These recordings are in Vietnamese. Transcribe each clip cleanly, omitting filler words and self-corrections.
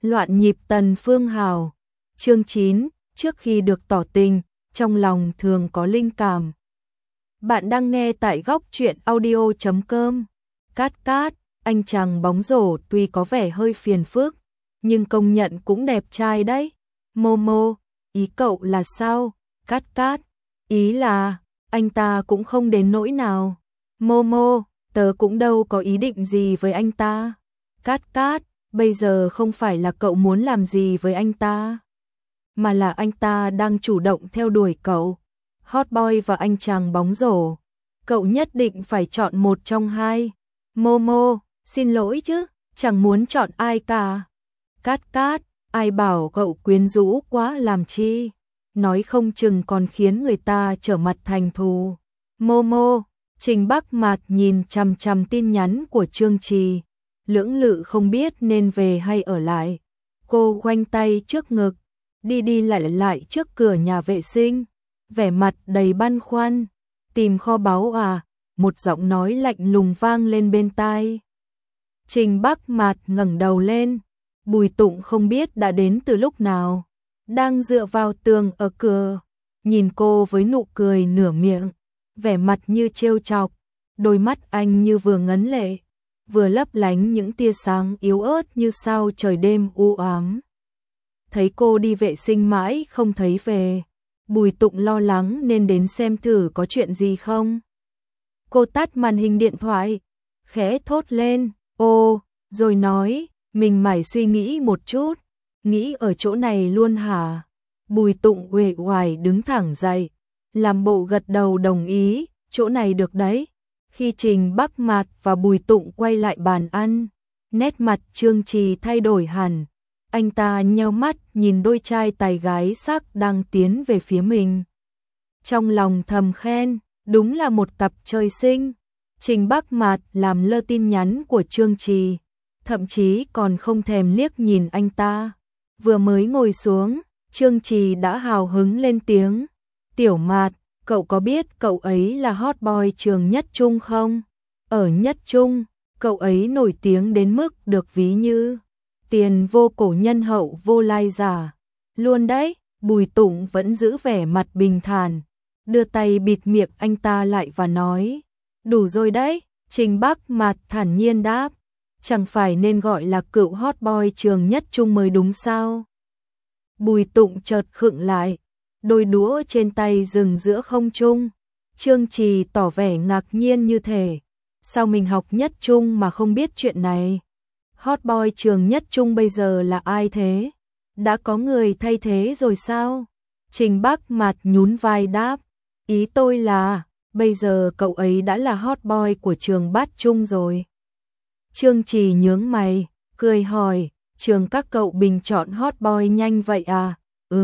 Loạn nhịp Tần Phương Hào. Chương 9, trước khi được tỏ tình, trong lòng thường có linh cảm. Bạn đang nghe tại góc truyện audio.com. Cát, anh chàng bóng rổ tuy có vẻ hơi phiền phức, nhưng công nhận cũng đẹp trai đấy. Momo, ý cậu là sao? Cát, ý là, anh ta cũng không đến nỗi nào. Momo, tớ cũng đâu có ý định gì với anh ta. Cát, bây giờ không phải là cậu muốn làm gì với anh ta, mà là anh ta đang chủ động theo đuổi cậu. Hot boy và anh chàng bóng rổ, cậu nhất định phải chọn một trong hai. Momo, xin lỗi chứ, chẳng muốn chọn ai cả. Cát, ai bảo cậu quyến rũ quá làm chi, nói không chừng còn khiến người ta trở mặt thành thù. Momo, Trình Bắc Mạt nhìn chằm chằm tin nhắn của Trương Trì, lưỡng lự không biết nên về hay ở lại. Cô khoanh tay trước ngực, đi lại trước cửa nhà vệ sinh, vẻ mặt đầy băn khoăn. Tìm kho báu à? Một giọng nói lạnh lùng vang lên bên tai. Trình Bắc Mạt ngẩng đầu lên, Bùi Tụng không biết đã đến từ lúc nào, đang dựa vào tường ở cửa, nhìn cô với nụ cười nửa miệng, vẻ mặt như trêu chọc, đôi mắt anh như vừa ngấn lệ, vừa lấp lánh những tia sáng yếu ớt như sao trời đêm u ám. Thấy cô đi vệ sinh mãi không thấy về, Bùi Tụng lo lắng nên đến xem thử có chuyện gì không. Cô tắt màn hình điện thoại, khẽ thốt lên, ô, rồi nói, mình mải suy nghĩ một chút, nghĩ ở chỗ này luôn hả? Bùi Tụng uể oải đứng thẳng dậy, làm bộ gật đầu đồng ý, chỗ này được đấy. Khi Trình Bắc Mạt và Bùi Tụng quay lại bàn ăn, nét mặt Trương Trì thay đổi hẳn. Anh ta nheo mắt nhìn đôi trai tài gái sắc đang tiến về phía mình. Trong lòng thầm khen, đúng là một cặp trời sinh. Trình Bắc Mạt làm lơ tin nhắn của Trương Trì, thậm chí còn không thèm liếc nhìn anh ta. Vừa mới ngồi xuống, Trương Trì đã hào hứng lên tiếng. Tiểu Mạt, cậu có biết cậu ấy là hot boy trường Nhất Trung không? Ở Nhất Trung, cậu ấy nổi tiếng đến mức được ví như tiền vô cổ nhân hậu vô lai giả. Luôn đấy, Bùi Tụng vẫn giữ vẻ mặt bình thản, đưa tay bịt miệng anh ta lại và nói. Đủ rồi đấy, Trình Bắc Mạt thản nhiên đáp. Chẳng phải nên gọi là cựu hot boy trường Nhất Trung mới đúng sao? Bùi Tụng chợt khựng lại, đôi đũa trên tay dừng giữa không trung. Trương Trì tỏ vẻ ngạc nhiên như thể, sao mình học Nhất Trung mà không biết chuyện này? Hot boy trường Nhất Trung bây giờ là ai thế? Đã có người thay thế rồi sao? Trình Bắc Mạt nhún vai đáp, ý tôi là, bây giờ cậu ấy đã là hot boy của trường Bát Trung rồi. Trương Trì nhướng mày, cười hỏi, trường các cậu bình chọn hot boy nhanh vậy à?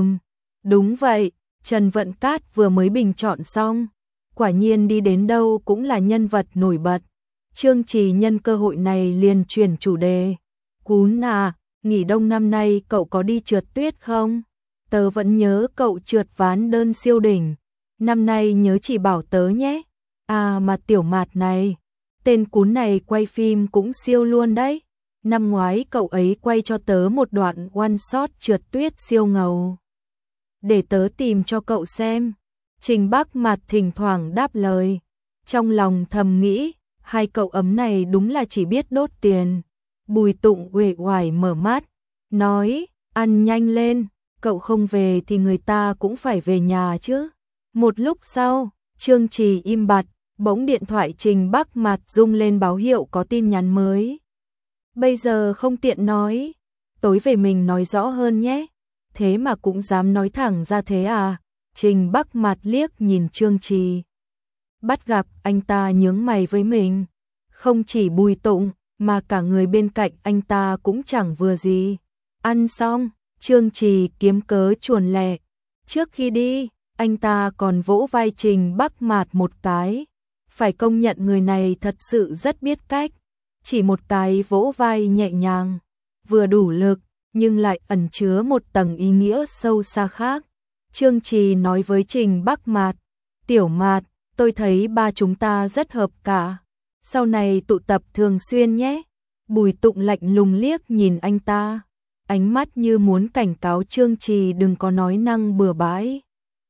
Đúng vậy, Trần Vận Cát vừa mới bình chọn xong, quả nhiên đi đến đâu cũng là nhân vật nổi bật. Trương Trì nhân cơ hội này liền chuyển chủ đề. Cún à, nghỉ đông năm nay cậu có đi trượt tuyết không? Tớ vẫn nhớ cậu trượt ván đơn siêu đỉnh, năm nay nhớ chỉ bảo tớ nhé. À mà Tiểu Mạt này, tên Cún này quay phim cũng siêu luôn đấy. Năm ngoái cậu ấy quay cho tớ một đoạn one shot trượt tuyết siêu ngầu. Để tớ tìm cho cậu xem. Trình Bắc Mạt thỉnh thoảng đáp lời, trong lòng thầm nghĩ, hai cậu ấm này đúng là chỉ biết đốt tiền. Bùi Tụng uể oải mở mắt, nói, ăn nhanh lên, cậu không về thì người ta cũng phải về nhà chứ. Một lúc sau, Trương Trì im bặt, bỗng điện thoại Trình Bắc Mạt rung lên báo hiệu có tin nhắn mới. Bây giờ không tiện nói, tối về mình nói rõ hơn nhé. Thế mà cũng dám nói thẳng ra thế à? Trình Bắc Mạt liếc nhìn Trương Trì, bắt gặp anh ta nhướng mày với mình. Không chỉ Bùi Tụng, mà cả người bên cạnh anh ta cũng chẳng vừa gì. Ăn xong, Trương Trì kiếm cớ chuồn lẹ. Trước khi đi, anh ta còn vỗ vai Trình Bắc Mạt một cái. Phải công nhận người này thật sự rất biết cách. Chỉ một cái vỗ vai nhẹ nhàng, vừa đủ lực, nhưng lại ẩn chứa một tầng ý nghĩa sâu xa khác. Trương Trì nói với Trình Bắc Mạt, Tiểu Mạt, tôi thấy ba chúng ta rất hợp cả. Sau này tụ tập thường xuyên nhé. Bùi Tụng lạnh lùng liếc nhìn anh ta. ánh mắt như muốn cảnh cáo Trương Trì đừng có nói năng bừa bãi.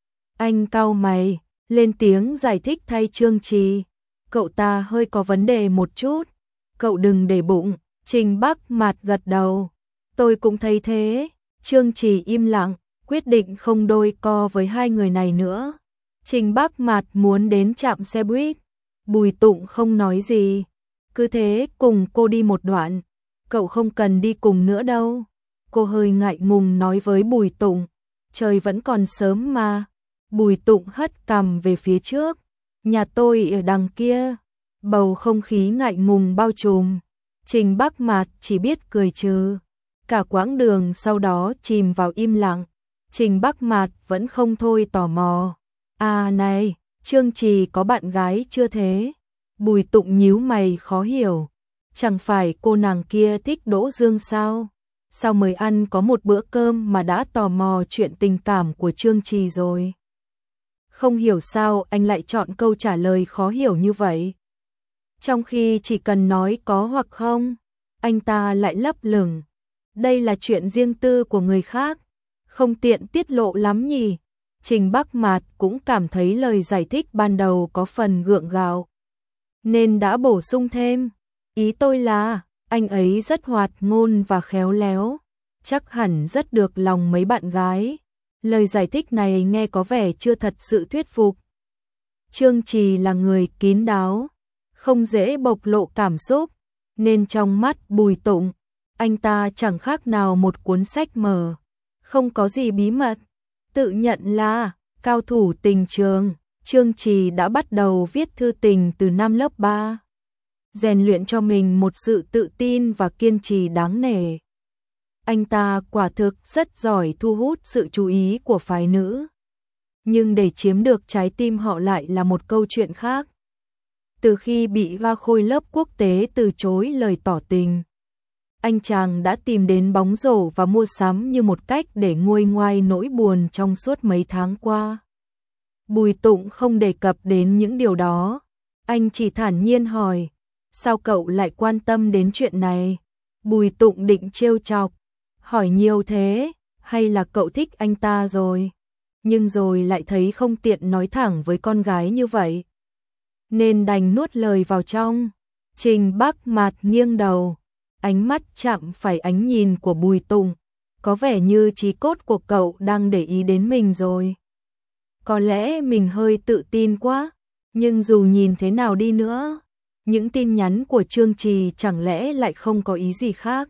Anh cau mày, lên tiếng giải thích thay Trương Trì. Cậu ta hơi có vấn đề một chút, cậu đừng để bụng. Trình Bắc Mạt gật đầu. Tôi cũng thấy thế. Trương Trì im lặng, quyết định không đôi co với hai người này nữa. Trình Bắc Mạt muốn đến trạm xe buýt. Bùi Tụng không nói gì, cứ thế cùng cô đi một đoạn. Cậu không cần đi cùng nữa đâu. Cô hơi ngại ngùng nói với Bùi Tụng. Trời vẫn còn sớm mà. Bùi Tụng hất cằm về phía trước. Nhà tôi ở đằng kia. Bầu không khí ngại ngùng bao trùm. Trình Bắc Mạt chỉ biết cười trừ. Cả quãng đường sau đó chìm vào im lặng. Trình Bắc Mạt vẫn không thôi tò mò. À này, Trương Trì có bạn gái chưa thế? Bùi Tụng nhíu mày khó hiểu. Chẳng phải cô nàng kia thích Đỗ Dương sao? Sao mới ăn có một bữa cơm mà đã tò mò chuyện tình cảm của Trương Trì rồi? Không hiểu sao anh lại chọn câu trả lời khó hiểu như vậy. Trong khi chỉ cần nói có hoặc không, anh ta lại lấp lửng. Đây là chuyện riêng tư của người khác, không tiện tiết lộ lắm nhỉ. Trình Bắc Mạt cũng cảm thấy lời giải thích ban đầu có phần gượng gạo, nên đã bổ sung thêm. Ý tôi là, anh ấy rất hoạt ngôn và khéo léo, chắc hẳn rất được lòng mấy bạn gái. Lời giải thích này nghe có vẻ chưa thật sự thuyết phục. Trương Trì là người kín đáo, không dễ bộc lộ cảm xúc, nên trong mắt Bùi Tụng, anh ta chẳng khác nào một cuốn sách mở, không có gì bí mật. Tự nhận là cao thủ tình trường, Trương Trì đã bắt đầu viết thư tình từ năm lớp 3. Rèn luyện cho mình một sự tự tin và kiên trì đáng nể. Anh ta quả thực rất giỏi thu hút sự chú ý của phái nữ. Nhưng để chiếm được trái tim họ lại là một câu chuyện khác. Từ khi bị Hoa Khôi lớp quốc tế từ chối lời tỏ tình, anh chàng đã tìm đến bóng rổ và mua sắm như một cách để nguôi ngoai nỗi buồn trong suốt mấy tháng qua. Bùi Tụng không đề cập đến những điều đó. Anh chỉ thản nhiên hỏi, sao cậu lại quan tâm đến chuyện này? Bùi Tụng định trêu chọc, hỏi nhiều thế, hay là cậu thích anh ta rồi? Nhưng rồi lại thấy không tiện nói thẳng với con gái như vậy, nên đành nuốt lời vào trong. Trình Bắc Mạt nghiêng đầu, ánh mắt chạm phải ánh nhìn của Bùi Tụng, có vẻ như chí cốt của cậu đang để ý đến mình rồi. Có lẽ mình hơi tự tin quá, nhưng dù nhìn thế nào đi nữa, những tin nhắn của Trương Trì chẳng lẽ lại không có ý gì khác.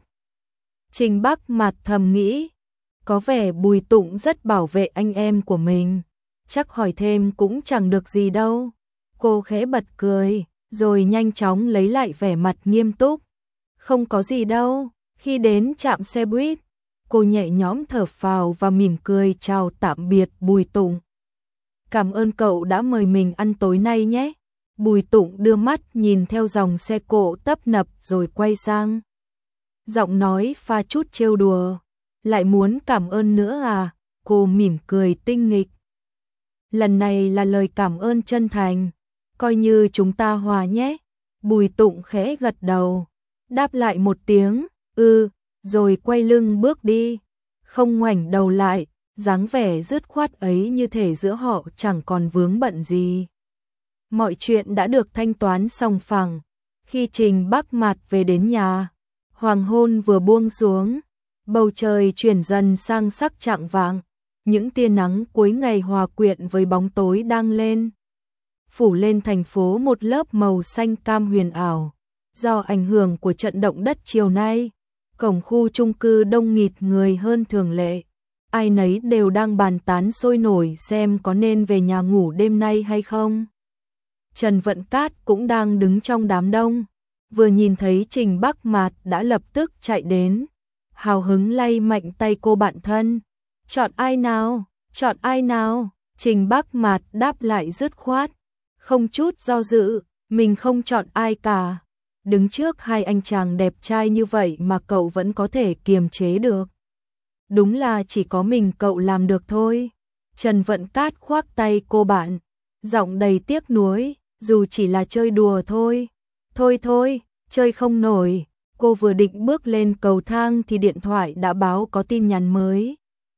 Trình Bắc Mạt thầm nghĩ, có vẻ Bùi Tụng rất bảo vệ anh em của mình, chắc hỏi thêm cũng chẳng được gì đâu. Cô khẽ bật cười, rồi nhanh chóng lấy lại vẻ mặt nghiêm túc. Không có gì đâu. Khi đến trạm xe buýt, cô nhẹ nhõm thở phào và mỉm cười chào tạm biệt Bùi Tụng. Cảm ơn cậu đã mời mình ăn tối nay nhé. Bùi Tụng đưa mắt nhìn theo dòng xe cộ tấp nập rồi quay sang. Giọng nói pha chút trêu đùa. Lại muốn cảm ơn nữa à? Cô mỉm cười tinh nghịch. Lần này là lời cảm ơn chân thành. Coi như chúng ta hòa nhé. Bùi Tụng khẽ gật đầu, đáp lại một tiếng, rồi quay lưng bước đi. Không ngoảnh đầu lại, dáng vẻ dứt khoát ấy như thể giữa họ chẳng còn vướng bận gì. Mọi chuyện đã được thanh toán sòng phẳng. Khi Trình Bắc Mạt về đến nhà, hoàng hôn vừa buông xuống, bầu trời chuyển dần sang sắc chạng vàng. Những tia nắng cuối ngày hòa quyện với bóng tối đang lên, phủ lên thành phố một lớp màu xanh cam huyền ảo. Do ảnh hưởng của trận động đất chiều nay, cổng khu chung cư đông nghịt người hơn thường lệ. Ai nấy đều đang bàn tán sôi nổi xem có nên về nhà ngủ đêm nay hay không. Trần Vận Cát cũng đang đứng trong đám đông, vừa nhìn thấy Trình Bắc Mạt đã lập tức chạy đến, hào hứng lay mạnh tay cô bạn thân. Chọn ai nào? Chọn ai nào? Trình Bắc Mạt đáp lại dứt khoát, không chút do dự, mình không chọn ai cả. Đứng trước hai anh chàng đẹp trai như vậy mà cậu vẫn có thể kiềm chế được. Đúng là chỉ có mình cậu làm được thôi. Trần Vận Cát khoác tay cô bạn, giọng đầy tiếc nuối, dù chỉ là chơi đùa thôi. Thôi thôi, chơi không nổi. Cô vừa định bước lên cầu thang thì điện thoại đã báo có tin nhắn mới.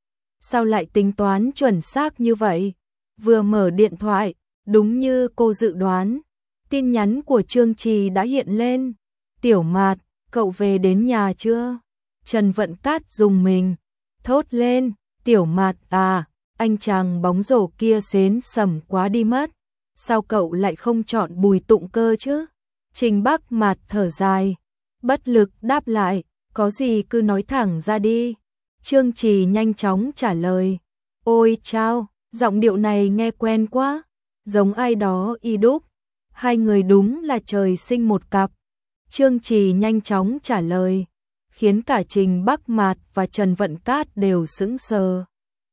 Sao lại tính toán chuẩn xác như vậy? Vừa mở điện thoại, đúng như cô dự đoán, tin nhắn của Trương Trì đã hiện lên. Tiểu Mạt, cậu về đến nhà chưa? Trần Vận Cát rùng mình, thốt lên, Tiểu Mạt à, anh chàng bóng rổ kia xến sẩm quá đi mất. Sao cậu lại không chọn Bùi Tụng cơ chứ? Trình Bắc Mạt thở dài, bất lực đáp lại, có gì cứ nói thẳng ra đi. Trương Trì nhanh chóng trả lời, ôi chao, giọng điệu này nghe quen quá, giống ai đó y đúc. Hai người đúng là trời sinh một cặp. Trương Trì nhanh chóng trả lời, khiến cả Trình Bắc Mạt và Trần Vận Cát đều sững sờ.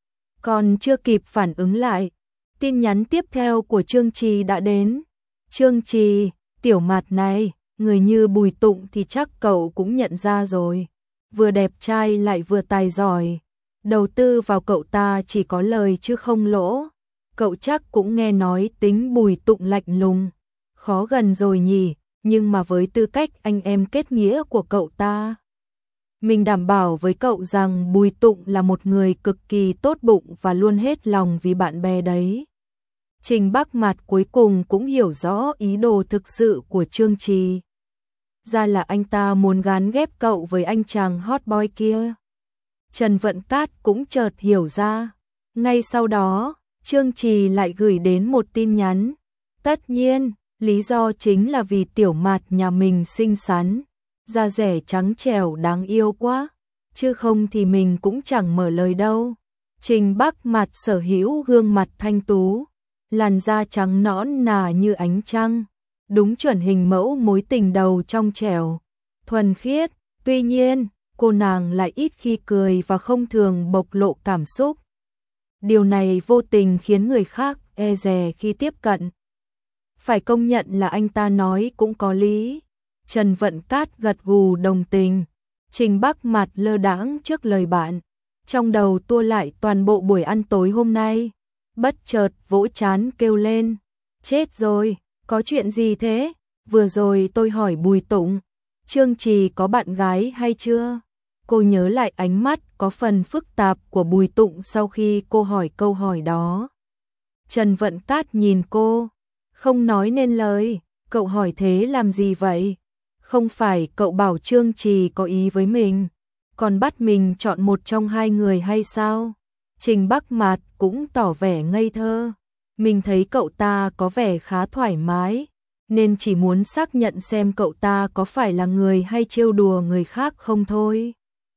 Còn chưa kịp phản ứng lại, tin nhắn tiếp theo của Trương Trì đã đến. Trương Trì, Tiểu Mạt này, người như Bùi Tụng thì chắc cậu cũng nhận ra rồi. Vừa đẹp trai lại vừa tài giỏi. Đầu tư vào cậu ta chỉ có lời chứ không lỗ. Cậu chắc cũng nghe nói tính Bùi Tụng lạnh lùng, khó gần rồi nhỉ, nhưng mà với tư cách anh em kết nghĩa của cậu ta, mình đảm bảo với cậu rằng Bùi Tụng là một người cực kỳ tốt bụng và luôn hết lòng vì bạn bè đấy. Trình Bắc Mạt cuối cùng cũng hiểu rõ ý đồ thực sự của Trương Trì. Ra là anh ta muốn gán ghép cậu với anh chàng hot boy kia. Trần Vận Cát cũng chợt hiểu ra. Ngay sau đó, Trương Trì lại gửi đến một tin nhắn. Tất nhiên, lý do chính là vì Tiểu Mạt nhà mình xinh xắn, da dẻ trắng trẻo đáng yêu quá, chứ không thì mình cũng chẳng mở lời đâu. Trình Bắc Mạt sở hữu gương mặt thanh tú, làn da trắng nõn nà như ánh trăng, đúng chuẩn hình mẫu mối tình đầu trong trẻo, thuần khiết. Tuy nhiên, cô nàng lại ít khi cười và không thường bộc lộ cảm xúc. Điều này vô tình khiến người khác e dè khi tiếp cận. Phải công nhận là anh ta nói cũng có lý. Trần Vận Cát gật gù đồng tình. Trình Bắc Mạt lơ đãng trước lời bạn, trong đầu tua lại toàn bộ buổi ăn tối hôm nay. Bất chợt vỗ trán kêu lên, chết rồi, có chuyện gì thế? Vừa rồi tôi hỏi Bùi Tụng, Trương Trì có bạn gái hay chưa? Cô nhớ lại ánh mắt có phần phức tạp của Bùi Tụng sau khi cô hỏi câu hỏi đó. Trần Vận Cát nhìn cô, không nói nên lời. Cậu hỏi thế làm gì vậy? Không phải cậu bảo Trương Trì có ý với mình, còn bắt mình chọn một trong hai người hay sao? Trình Bắc Mạt cũng tỏ vẻ ngây thơ. Mình thấy cậu ta có vẻ khá thoải mái, nên chỉ muốn xác nhận xem cậu ta có phải là người hay trêu đùa người khác không thôi.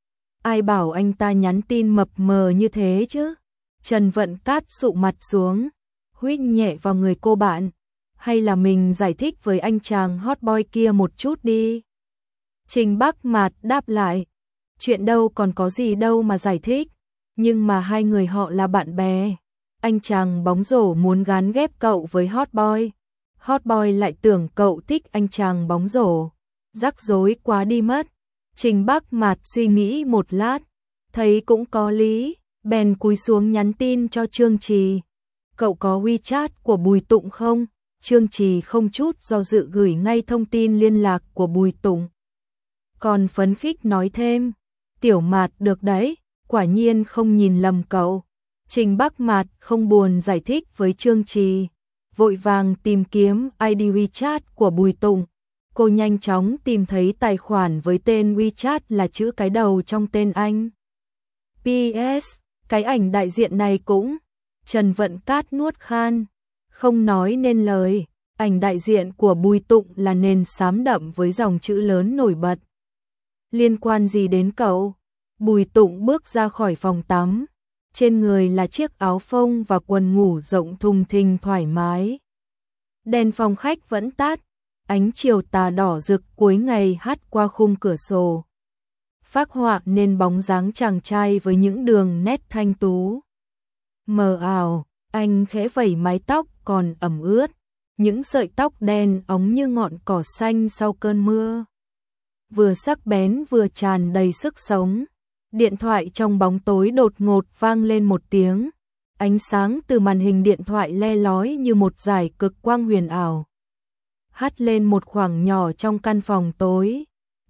Ai bảo anh ta nhắn tin mập mờ như thế chứ? Trần Vận Cát sụ mặt xuống, huých nhẹ vào người cô bạn. Hay là mình giải thích với anh chàng hot boy kia một chút đi? Trình Bắc Mạt đáp lại, chuyện đâu còn có gì đâu mà giải thích, nhưng mà hai người họ là bạn bè. Anh chàng bóng rổ muốn gán ghép cậu với hot boy lại tưởng cậu thích anh chàng bóng rổ. Rắc rối quá đi mất. Trình Bắc Mạt suy nghĩ một lát, thấy cũng có lý, bèn cúi xuống nhắn tin cho Trương Trì. Cậu có WeChat của Bùi Tụng không? Trương Trì không chút do dự gửi ngay thông tin liên lạc của Bùi Tụng. Còn phấn khích nói thêm, Tiểu Mạt được đấy, quả nhiên không nhìn lầm cậu. Trình Bắc Mạt không buồn giải thích với Trương Trì, vội vàng tìm kiếm ID WeChat của Bùi Tụng. Cô nhanh chóng tìm thấy tài khoản với tên WeChat là chữ cái đầu trong tên anh. PS, cái ảnh đại diện này cũng. Trần Vận Cát nuốt khan, không nói nên lời. Ảnh đại diện của Bùi Tụng là nền xám đậm với dòng chữ lớn nổi bật. Liên quan gì đến cậu? Bùi Tụng bước ra khỏi phòng tắm. Trên người là chiếc áo phông và quần ngủ rộng thùng thình thoải mái. Đèn phòng khách vẫn tắt. Ánh chiều tà đỏ rực cuối ngày hắt qua khung cửa sổ, phác họa nên bóng dáng chàng trai với những đường nét thanh tú. Mờ ảo, anh khẽ vẩy mái tóc còn ẩm ướt, những sợi tóc đen óng như ngọn cỏ xanh sau cơn mưa. Vừa sắc bén vừa tràn đầy sức sống. Điện thoại trong bóng tối đột ngột vang lên một tiếng. Ánh sáng từ màn hình điện thoại le lói như một dải cực quang huyền ảo, hắt lên một khoảng nhỏ trong căn phòng tối.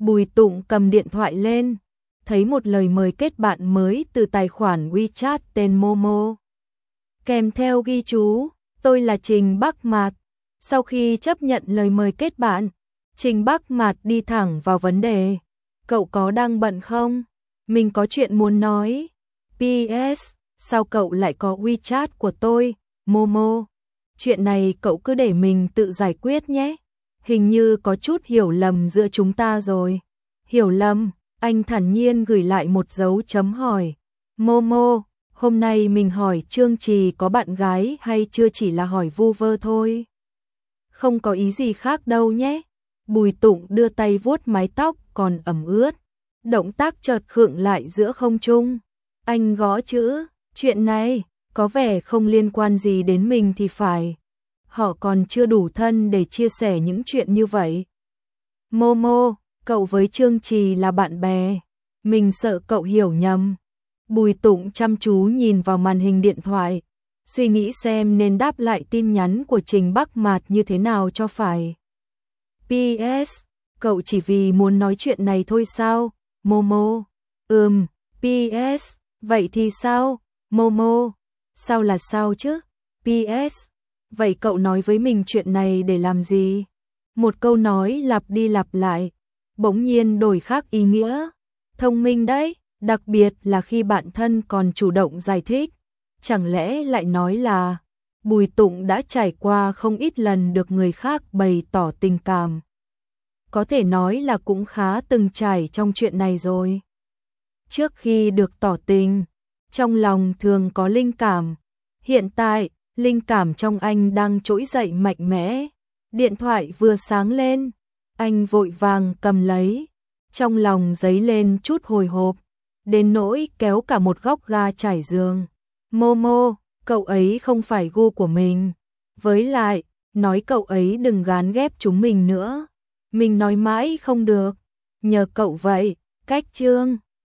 Bùi Tụng cầm điện thoại lên, thấy một lời mời kết bạn mới từ tài khoản WeChat tên Momo. Kèm theo ghi chú, tôi là Trình Bắc Mạt. Sau khi chấp nhận lời mời kết bạn, Trình Bắc Mạt đi thẳng vào vấn đề. Cậu có đang bận không? Mình có chuyện muốn nói. PS, sao cậu lại có WeChat của tôi, Momo? Chuyện này cậu cứ để mình tự giải quyết nhé. Hình như có chút hiểu lầm giữa chúng ta rồi. Hiểu lầm, anh thản nhiên gửi lại một dấu chấm hỏi. Momo, hôm nay mình hỏi Trương Trì có bạn gái hay chưa, chỉ là hỏi vu vơ thôi. Không có ý gì khác đâu nhé. Bùi Tụng đưa tay vuốt mái tóc còn ẩm ướt. Động tác chợt khựng lại giữa không trung. Anh gõ chữ, chuyện này có vẻ không liên quan gì đến mình thì phải. Họ còn chưa đủ thân để chia sẻ những chuyện như vậy. Momo, cậu với Trương Trì là bạn bè. Mình sợ cậu hiểu nhầm. Bùi Tụng chăm chú nhìn vào màn hình điện thoại, suy nghĩ xem nên đáp lại tin nhắn của Trình Bắc Mạt như thế nào cho phải. PS, cậu chỉ vì muốn nói chuyện này thôi sao, Momo? PS, vậy thì sao, Momo? Sao là sao chứ? PS, vậy cậu nói với mình chuyện này để làm gì? Một câu nói lặp đi lặp lại, bỗng nhiên đổi khác ý nghĩa. Thông minh đấy, đặc biệt là khi bạn thân còn chủ động giải thích. Chẳng lẽ lại nói là Bùi Tụng đã trải qua không ít lần được người khác bày tỏ tình cảm. Có thể nói là cũng khá từng trải trong chuyện này rồi. Trước khi được tỏ tình, trong lòng thường có linh cảm. Hiện tại, linh cảm trong anh đang trỗi dậy mạnh mẽ. Điện thoại vừa sáng lên, anh vội vàng cầm lấy. Trong lòng dấy lên chút hồi hộp, đến nỗi kéo cả một góc ga trải giường. Momo, cậu ấy không phải gu của mình. Với lại, nói cậu ấy đừng gán ghép chúng mình nữa. Mình nói mãi không được. Nhờ cậu vậy, cách Trương